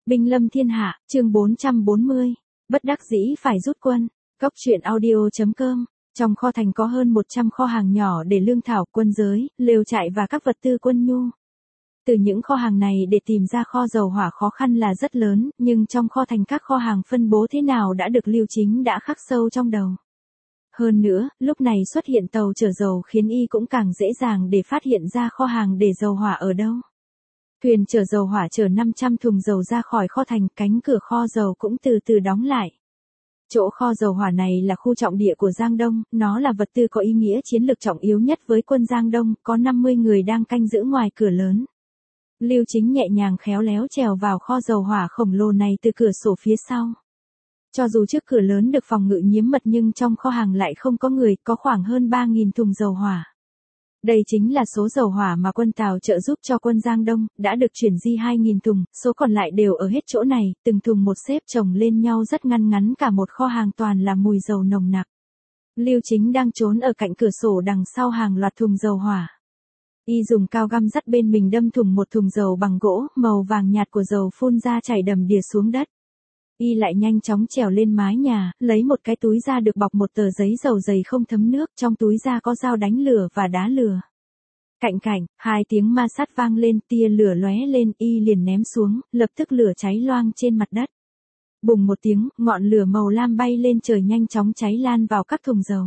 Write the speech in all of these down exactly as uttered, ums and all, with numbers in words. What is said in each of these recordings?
Binh lâm thiên hạ, chương bốn trăm bốn mươi. Bất đắc dĩ phải rút quân. Cốc truyện audio.com. Trong kho thành có hơn một trăm kho hàng nhỏ để lương thảo, quân giới, lều trại và các vật tư quân nhu. Từ những kho hàng này để tìm ra kho dầu hỏa khó khăn là rất lớn, nhưng trong kho thành các kho hàng phân bố thế nào đã được Lưu Chính đã khắc sâu trong đầu. Hơn nữa, lúc này xuất hiện tàu chở dầu khiến y cũng càng dễ dàng để phát hiện ra kho hàng để dầu hỏa ở đâu. Thuyền chở dầu hỏa chở năm trăm thùng dầu ra khỏi kho thành, cánh cửa kho dầu cũng từ từ đóng lại. Chỗ kho dầu hỏa này là khu trọng địa của Giang Đông, nó là vật tư có ý nghĩa chiến lược trọng yếu nhất với quân Giang Đông, có năm mươi người đang canh giữ ngoài cửa lớn. Lưu Chính nhẹ nhàng khéo léo trèo vào kho dầu hỏa khổng lồ này từ cửa sổ phía sau. Cho dù trước cửa lớn được phòng ngự nghiêm mật nhưng trong kho hàng lại không có người, có khoảng hơn ba nghìn thùng dầu hỏa. Đây chính là số dầu hỏa mà quân Tào trợ giúp cho quân Giang Đông, đã được chuyển di hai nghìn thùng, số còn lại đều ở hết chỗ này, từng thùng một xếp chồng lên nhau rất ngăn ngắn, cả một kho hàng toàn là mùi dầu nồng nặc. Lưu Chính đang trốn ở cạnh cửa sổ đằng sau hàng loạt thùng dầu hỏa. Y dùng cao găm dắt bên mình đâm thùng một thùng dầu bằng gỗ, màu vàng nhạt của dầu phun ra chảy đầm đìa xuống đất. Y lại nhanh chóng trèo lên mái nhà, lấy một cái túi ra được bọc một tờ giấy dầu dày không thấm nước, trong túi ra có dao đánh lửa và đá lửa. Cạnh cạnh, hai tiếng ma sát vang lên, tia lửa lóe lên, y liền ném xuống, lập tức lửa cháy loang trên mặt đất. Bùng một tiếng, ngọn lửa màu lam bay lên trời nhanh chóng cháy lan vào các thùng dầu.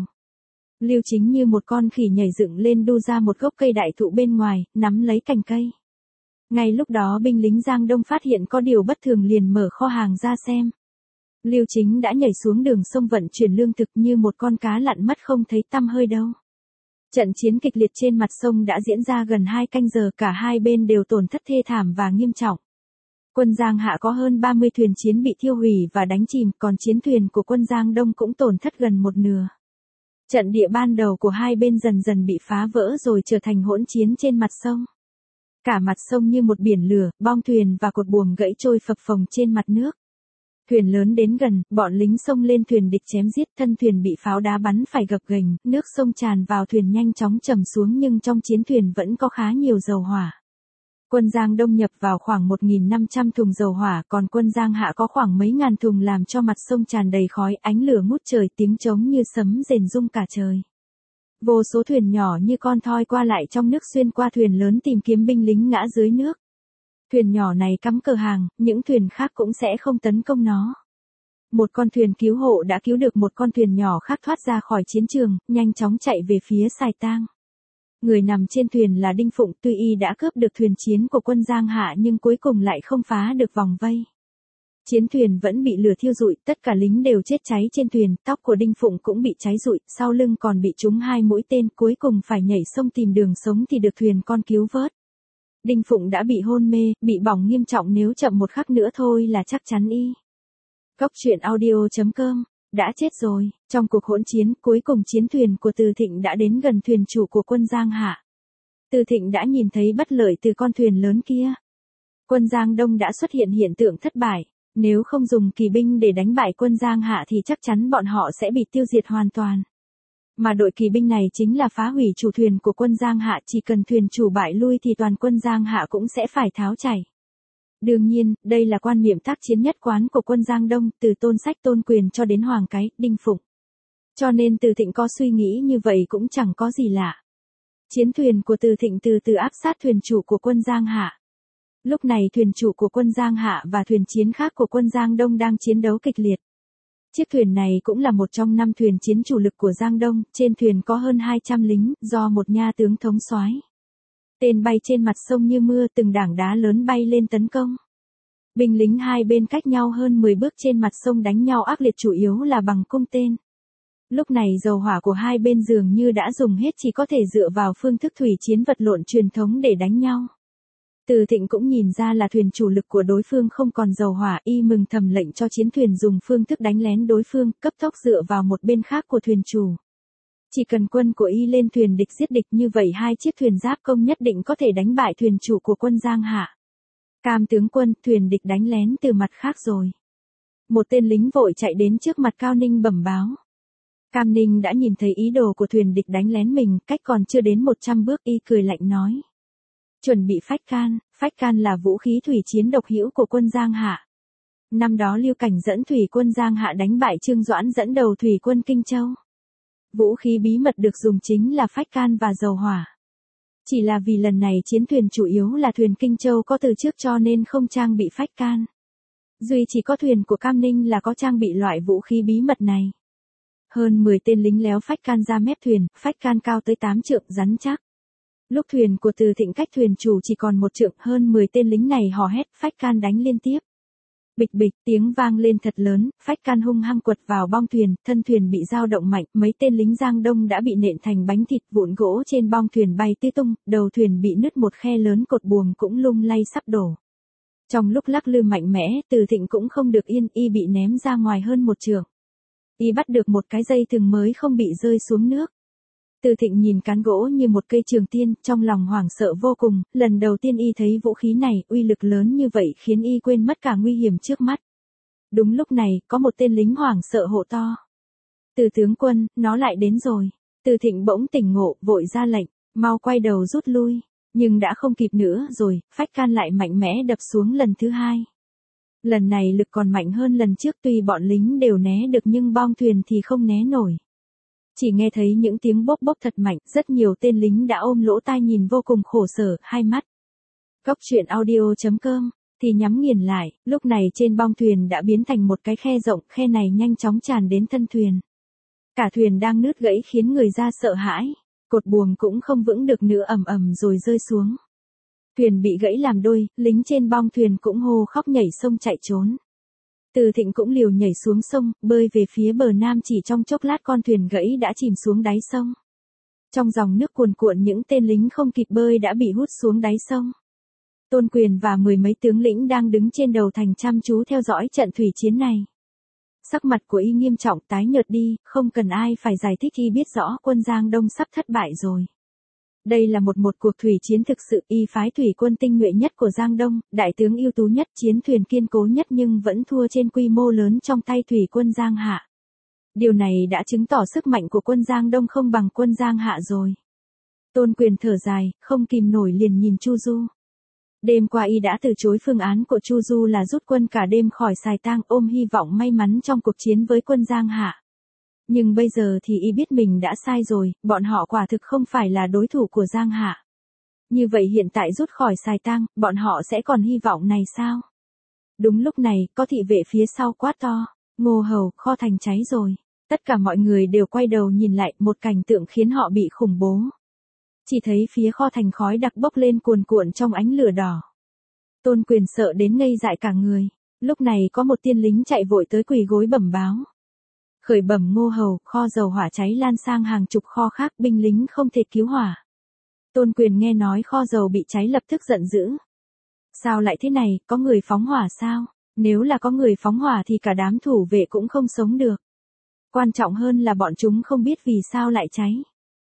Lưu Chính như một con khỉ nhảy dựng lên đu ra một gốc cây đại thụ bên ngoài, nắm lấy cành cây. Ngay lúc đó binh lính Giang Đông phát hiện có điều bất thường liền mở kho hàng ra xem. Lưu Chính đã nhảy xuống đường sông vận chuyển lương thực như một con cá lặn mất không thấy tăm hơi đâu. Trận chiến kịch liệt trên mặt sông đã diễn ra gần hai canh giờ, cả hai bên đều tổn thất thê thảm và nghiêm trọng. Quân Giang Hạ có hơn ba mươi thuyền chiến bị thiêu hủy và đánh chìm, còn chiến thuyền của quân Giang Đông cũng tổn thất gần một nửa. Trận địa ban đầu của hai bên dần dần bị phá vỡ rồi trở thành hỗn chiến trên mặt sông. Cả mặt sông như một biển lửa, bong thuyền và cột buồm gãy trôi phập phồng trên mặt nước. Thuyền lớn đến gần, bọn lính xông lên thuyền địch chém giết, thân thuyền bị pháo đá bắn phải gập ghềnh, nước sông tràn vào thuyền nhanh chóng trầm xuống nhưng trong chiến thuyền vẫn có khá nhiều dầu hỏa. Quân Giang Đông nhập vào khoảng một nghìn năm trăm thùng dầu hỏa, còn quân Giang Hạ có khoảng mấy ngàn thùng, làm cho mặt sông tràn đầy khói, ánh lửa ngút trời, tiếng trống như sấm rền rung cả trời. Vô số thuyền nhỏ như con thoi qua lại trong nước xuyên qua thuyền lớn tìm kiếm binh lính ngã dưới nước. Thuyền nhỏ này cắm cờ hàng, những thuyền khác cũng sẽ không tấn công nó. Một con thuyền cứu hộ đã cứu được một con thuyền nhỏ khác thoát ra khỏi chiến trường, nhanh chóng chạy về phía Sài Tang. Người nằm trên thuyền là Đinh Phụng, tuy y đã cướp được thuyền chiến của quân Giang Hạ nhưng cuối cùng lại không phá được vòng vây. Chiến thuyền vẫn bị lửa thiêu rụi, tất cả lính đều chết cháy trên thuyền, tóc của Đinh Phụng cũng bị cháy rụi, sau lưng còn bị trúng hai mũi tên, cuối cùng phải nhảy sông tìm đường sống thì được thuyền con cứu vớt. Đinh Phụng đã bị hôn mê, bị bỏng nghiêm trọng, nếu chậm một khắc nữa thôi là chắc chắn y. Cốc truyện audio.com. Đã chết rồi. Trong cuộc hỗn chiến, cuối cùng chiến thuyền của Từ Thịnh đã đến gần thuyền chủ của quân Giang Hạ. Từ Thịnh đã nhìn thấy bất lợi từ con thuyền lớn kia. Quân Giang Đông đã xuất hiện hiện tượng thất bại. Nếu không dùng kỳ binh để đánh bại quân Giang Hạ thì chắc chắn bọn họ sẽ bị tiêu diệt hoàn toàn. Mà đội kỳ binh này chính là phá hủy chủ thuyền của quân Giang Hạ, chỉ cần thuyền chủ bại lui thì toàn quân Giang Hạ cũng sẽ phải tháo chạy. Đương nhiên, đây là quan niệm tác chiến nhất quán của quân Giang Đông, từ Tôn Sách Tôn Quyền cho đến Hoàng Cái, Đinh Phụng. Cho nên Từ Thịnh có suy nghĩ như vậy cũng chẳng có gì lạ. Chiến thuyền của Từ Thịnh từ từ áp sát thuyền chủ của quân Giang Hạ. Lúc này thuyền chủ của quân Giang Hạ và thuyền chiến khác của quân Giang Đông đang chiến đấu kịch liệt. Chiếc thuyền này cũng là một trong năm thuyền chiến chủ lực của Giang Đông, trên thuyền có hơn hai trăm lính, do một nha tướng thống soái. Tên bay trên mặt sông như mưa, từng đảng đá lớn bay lên tấn công. Binh lính hai bên cách nhau hơn mười bước trên mặt sông đánh nhau ác liệt, chủ yếu là bằng cung tên. Lúc này dầu hỏa của hai bên dường như đã dùng hết, chỉ có thể dựa vào phương thức thủy chiến vật lộn truyền thống để đánh nhau. Từ Thịnh cũng nhìn ra là thuyền chủ lực của đối phương không còn dầu hỏa, y mừng thầm lệnh cho chiến thuyền dùng phương thức đánh lén đối phương, cấp tốc dựa vào một bên khác của thuyền chủ. Chỉ cần quân của y lên thuyền địch giết địch, như vậy hai chiếc thuyền giáp công nhất định có thể đánh bại thuyền chủ của quân Giang Hạ. Cam tướng quân, thuyền địch đánh lén từ mặt khác rồi. Một tên lính vội chạy đến trước mặt Cao Ninh bẩm báo. Cam Ninh đã nhìn thấy ý đồ của thuyền địch đánh lén mình, cách còn chưa đến một trăm bước, y cười lạnh nói. Chuẩn bị phách can. Phách can là vũ khí thủy chiến độc hữu của quân Giang Hạ. Năm đó Lưu Cảnh dẫn thủy quân Giang Hạ đánh bại Trương Doãn dẫn đầu thủy quân Kinh Châu. Vũ khí bí mật được dùng chính là phách can và dầu hỏa. Chỉ là vì lần này chiến thuyền chủ yếu là thuyền Kinh Châu có từ trước cho nên không trang bị phách can. Duy chỉ có thuyền của Cam Ninh là có trang bị loại vũ khí bí mật này. Hơn mười tên lính léo phách can ra mép thuyền, phách can cao tới tám trượng rắn chắc. Lúc thuyền của Từ Thịnh cách thuyền chủ chỉ còn một trượng, hơn mười tên lính này hò hét phách can đánh liên tiếp. Bịch bịch tiếng vang lên thật lớn, phách can hung hăng quật vào bong thuyền, thân thuyền bị dao động mạnh, mấy tên lính Giang Đông đã bị nện thành bánh thịt, vụn gỗ trên bong thuyền bay tứ tung, đầu thuyền bị nứt một khe lớn, cột buồm cũng lung lay sắp đổ. Trong lúc lắc lư mạnh mẽ, Từ Thịnh cũng không được yên, y bị ném ra ngoài hơn một trượng. Y bắt được một cái dây thừng mới không bị rơi xuống nước. Từ Thịnh nhìn cán gỗ như một cây trường tiên, trong lòng hoảng sợ vô cùng, lần đầu tiên y thấy vũ khí này, uy lực lớn như vậy khiến y quên mất cả nguy hiểm trước mắt. Đúng lúc này, có một tên lính hoảng sợ hô to. Từ tướng quân, nó lại đến rồi. Từ Thịnh bỗng tỉnh ngộ, vội ra lệnh, mau quay đầu rút lui. Nhưng đã không kịp nữa rồi, phách can lại mạnh mẽ đập xuống lần thứ hai. Lần này lực còn mạnh hơn lần trước, tuy bọn lính đều né được nhưng bong thuyền thì không né nổi. Chỉ nghe thấy những tiếng bốc bốc thật mạnh, rất nhiều tên lính đã ôm lỗ tai nhìn vô cùng khổ sở, hai mắt. Góc truyện audio chấm com thì nhắm nghiền lại, lúc này trên bong thuyền đã biến thành một cái khe rộng, khe này nhanh chóng tràn đến thân thuyền. Cả thuyền đang nứt gãy khiến người ra sợ hãi, cột buồm cũng không vững được nữa, ầm ầm rồi rơi xuống. Thuyền bị gãy làm đôi, lính trên bong thuyền cũng hô khóc nhảy sông chạy trốn. Từ Thịnh cũng liều nhảy xuống sông, bơi về phía bờ nam, chỉ trong chốc lát con thuyền gãy đã chìm xuống đáy sông. Trong dòng nước cuồn cuộn, những tên lính không kịp bơi đã bị hút xuống đáy sông. Tôn Quyền và mười mấy tướng lĩnh đang đứng trên đầu thành chăm chú theo dõi trận thủy chiến này. Sắc mặt của y nghiêm trọng, tái nhợt đi, không cần ai phải giải thích, y biết rõ quân Giang Đông sắp thất bại rồi. Đây là một một cuộc thủy chiến thực sự, y phái thủy quân tinh nhuệ nhất của Giang Đông, đại tướng ưu tú nhất, chiến thuyền kiên cố nhất nhưng vẫn thua trên quy mô lớn trong tay thủy quân Giang Hạ. Điều này đã chứng tỏ sức mạnh của quân Giang Đông không bằng quân Giang Hạ rồi. Tôn Quyền thở dài, không kìm nổi liền nhìn Chu Du. Đêm qua y đã từ chối phương án của Chu Du là rút quân cả đêm khỏi Sài Tang, ôm hy vọng may mắn trong cuộc chiến với quân Giang Hạ. Nhưng bây giờ thì y biết mình đã sai rồi, bọn họ quả thực không phải là đối thủ của Giang Hạ. Như vậy hiện tại rút khỏi Sài Tang, bọn họ sẽ còn hy vọng này sao? Đúng lúc này, có thị vệ phía sau quát to, Ngô Hầu, kho thành cháy rồi. Tất cả mọi người đều quay đầu nhìn lại, một cảnh tượng khiến họ bị khủng bố. Chỉ thấy phía kho thành khói đặc bốc lên cuồn cuộn trong ánh lửa đỏ. Tôn Quyền sợ đến ngây dại cả người. Lúc này có một tiên lính chạy vội tới quỳ gối bẩm báo. Khởi bẩm Ngô Hầu, kho dầu hỏa cháy lan sang hàng chục kho khác, binh lính không thể cứu hỏa. Tôn Quyền nghe nói kho dầu bị cháy lập tức giận dữ. Sao lại thế này, có người phóng hỏa sao? Nếu là có người phóng hỏa thì cả đám thủ vệ cũng không sống được. Quan trọng hơn là bọn chúng không biết vì sao lại cháy.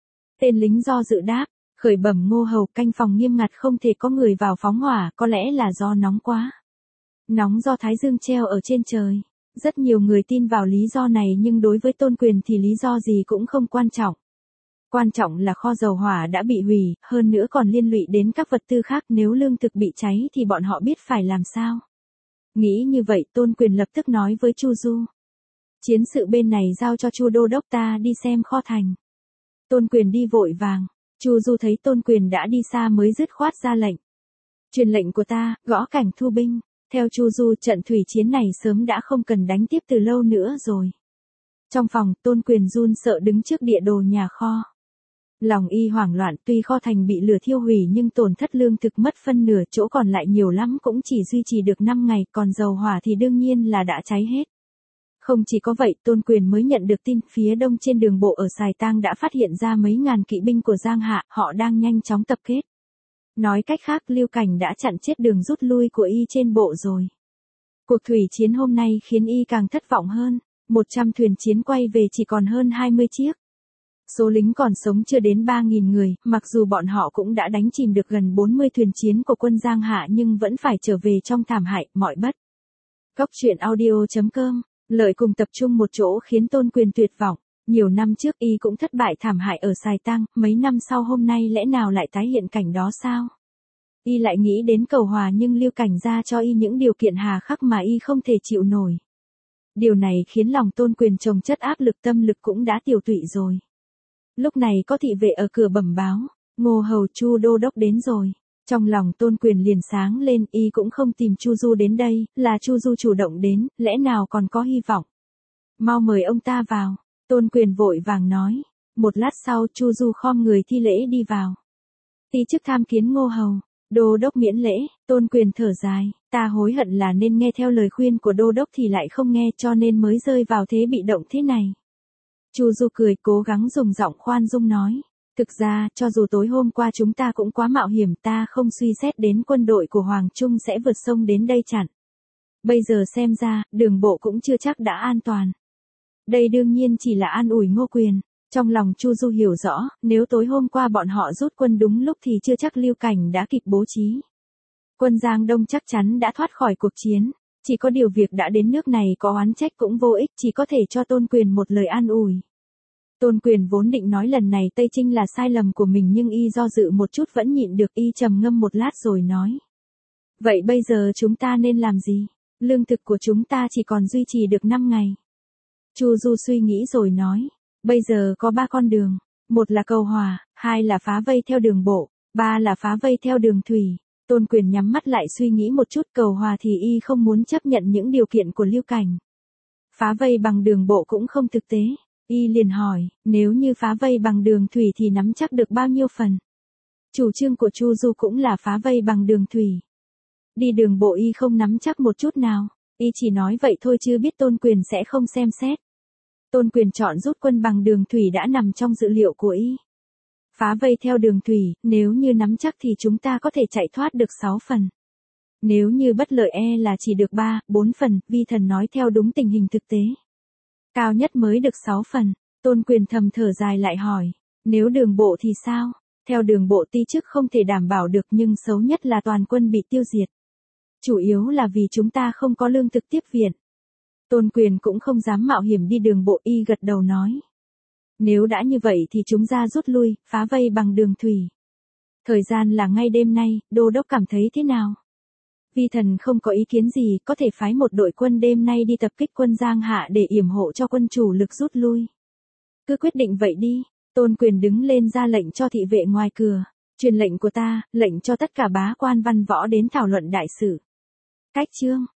Tên lính do dự đáp, khởi bẩm Ngô Hầu, canh phòng nghiêm ngặt không thể có người vào phóng hỏa, có lẽ là do nóng quá. Nóng do Thái Dương treo ở trên trời. Rất nhiều người tin vào lý do này nhưng đối với Tôn Quyền thì lý do gì cũng không quan trọng. Quan trọng là kho dầu hỏa đã bị hủy, hơn nữa còn liên lụy đến các vật tư khác, nếu lương thực bị cháy thì bọn họ biết phải làm sao. Nghĩ như vậy, Tôn Quyền lập tức nói với Chu Du. Chiến sự bên này giao cho Chu đô đốc ta đi xem kho thành. Tôn Quyền đi vội vàng, Chu Du thấy Tôn Quyền đã đi xa mới dứt khoát ra lệnh. Truyền lệnh của ta, gõ cảnh thu binh. Theo Chu Du, trận thủy chiến này sớm đã không cần đánh tiếp từ lâu nữa rồi. Trong phòng, Tôn Quyền run sợ đứng trước địa đồ nhà kho. Lòng y hoảng loạn, tuy kho thành bị lửa thiêu hủy nhưng tổn thất lương thực mất phân nửa, chỗ còn lại nhiều lắm cũng chỉ duy trì được năm ngày, còn dầu hỏa thì đương nhiên là đã cháy hết. Không chỉ có vậy, Tôn Quyền mới nhận được tin, phía đông trên đường bộ ở Sài Tang đã phát hiện ra mấy ngàn kỵ binh của Giang Hạ, họ đang nhanh chóng tập kết. Nói cách khác, Lưu Cảnh đã chặn chết đường rút lui của y trên bộ rồi. Cuộc thủy chiến hôm nay khiến y càng thất vọng hơn, một trăm thuyền chiến quay về chỉ còn hơn hai mươi chiếc. Số lính còn sống chưa đến ba nghìn người, mặc dù bọn họ cũng đã đánh chìm được gần bốn mươi thuyền chiến của quân Giang Hạ nhưng vẫn phải trở về trong thảm hại, mọi bất. Góc truyện audio chấm com, lợi cùng tập trung một chỗ khiến Tôn Quyền tuyệt vọng. Nhiều năm trước y cũng thất bại thảm hại ở Sài Tang, mấy năm sau hôm nay lẽ nào lại tái hiện cảnh đó sao? Y lại nghĩ đến cầu hòa nhưng Lưu Cảnh ra cho y những điều kiện hà khắc mà y không thể chịu nổi. Điều này khiến lòng Tôn Quyền chồng chất áp lực, tâm lực cũng đã tiều tụy rồi. Lúc này có thị vệ ở cửa bẩm báo, Ngô hầu Chu đô đốc đến rồi. Trong lòng Tôn Quyền liền sáng lên, y cũng không tìm Chu Du đến đây, là Chu Du chủ động đến, lẽ nào còn có hy vọng. Mau mời ông ta vào, Tôn Quyền vội vàng nói. Một lát sau Chu Du khom người thi lễ đi vào. Ti chức tham kiến Ngô hầu. Đô đốc miễn lễ. Tôn Quyền thở dài, ta hối hận là nên nghe theo lời khuyên của đô đốc thì lại không nghe, cho nên mới rơi vào thế bị động thế này. Chu Du cười, cố gắng dùng giọng khoan dung nói. Thực ra, cho dù tối hôm qua chúng ta cũng quá mạo hiểm, ta không suy xét đến quân đội của Hoàng Trung sẽ vượt sông đến đây chặn. Bây giờ xem ra, đường bộ cũng chưa chắc đã an toàn. Đây đương nhiên chỉ là an ủi Ngô Quyền. Trong lòng Chu Du hiểu rõ, nếu tối hôm qua bọn họ rút quân đúng lúc thì chưa chắc Lưu Cảnh đã kịp bố trí. Quân Giang Đông chắc chắn đã thoát khỏi cuộc chiến. Chỉ có điều việc đã đến nước này có oán trách cũng vô ích, chỉ có thể cho Tôn Quyền một lời an ủi. Tôn Quyền vốn định nói lần này Tây Trinh là sai lầm của mình nhưng y do dự một chút vẫn nhịn được, y trầm ngâm một lát rồi nói. Vậy bây giờ chúng ta nên làm gì? Lương thực của chúng ta chỉ còn duy trì được năm ngày. Chu Du suy nghĩ rồi nói. Bây giờ có ba con đường. Một là cầu hòa, hai là phá vây theo đường bộ, ba là phá vây theo đường thủy. Tôn Quyền nhắm mắt lại suy nghĩ một chút, cầu hòa thì y không muốn chấp nhận những điều kiện của Lưu Cảnh. Phá vây bằng đường bộ cũng không thực tế. Y liền hỏi, nếu như phá vây bằng đường thủy thì nắm chắc được bao nhiêu phần? Chủ trương của Chu Du cũng là phá vây bằng đường thủy. Đi đường bộ y không nắm chắc một chút nào. Y chỉ nói vậy thôi chứ biết Tôn Quyền sẽ không xem xét. Tôn Quyền chọn rút quân bằng đường thủy đã nằm trong dự liệu của y. Phá vây theo đường thủy, nếu như nắm chắc thì chúng ta có thể chạy thoát được sáu phần. Nếu như bất lợi e là chỉ được ba, bốn phần, vi thần nói theo đúng tình hình thực tế. Cao nhất mới được sáu phần. Tôn Quyền thầm thở dài lại hỏi, nếu đường bộ thì sao? Theo đường bộ ti chức không thể đảm bảo được nhưng xấu nhất là toàn quân bị tiêu diệt. Chủ yếu là vì chúng ta không có lương thực tiếp viện. Tôn Quyền cũng không dám mạo hiểm đi đường bộ, y gật đầu nói. Nếu đã như vậy thì chúng ta rút lui, phá vây bằng đường thủy. Thời gian là ngay đêm nay, đô đốc cảm thấy thế nào? Vi thần không có ý kiến gì, có thể phái một đội quân đêm nay đi tập kích quân Giang Hạ để yểm hộ cho quân chủ lực rút lui. Cứ quyết định vậy đi. Tôn Quyền đứng lên ra lệnh cho thị vệ ngoài cửa. Truyền lệnh của ta, lệnh cho tất cả bá quan văn võ đến thảo luận đại sự. Cách chương